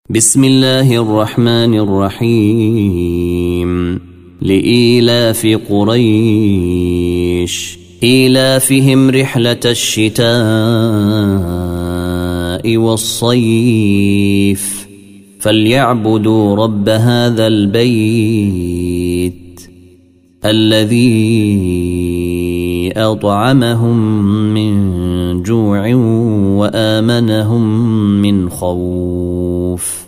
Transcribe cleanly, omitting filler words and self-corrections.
بسم الله الرحمن الرحيم لإيلاف قريش إيلافهم رحلة الشتاء والصيف فليعبدوا رب هذا البيت الذي أطعمهم من جوع وآمنهم من خوف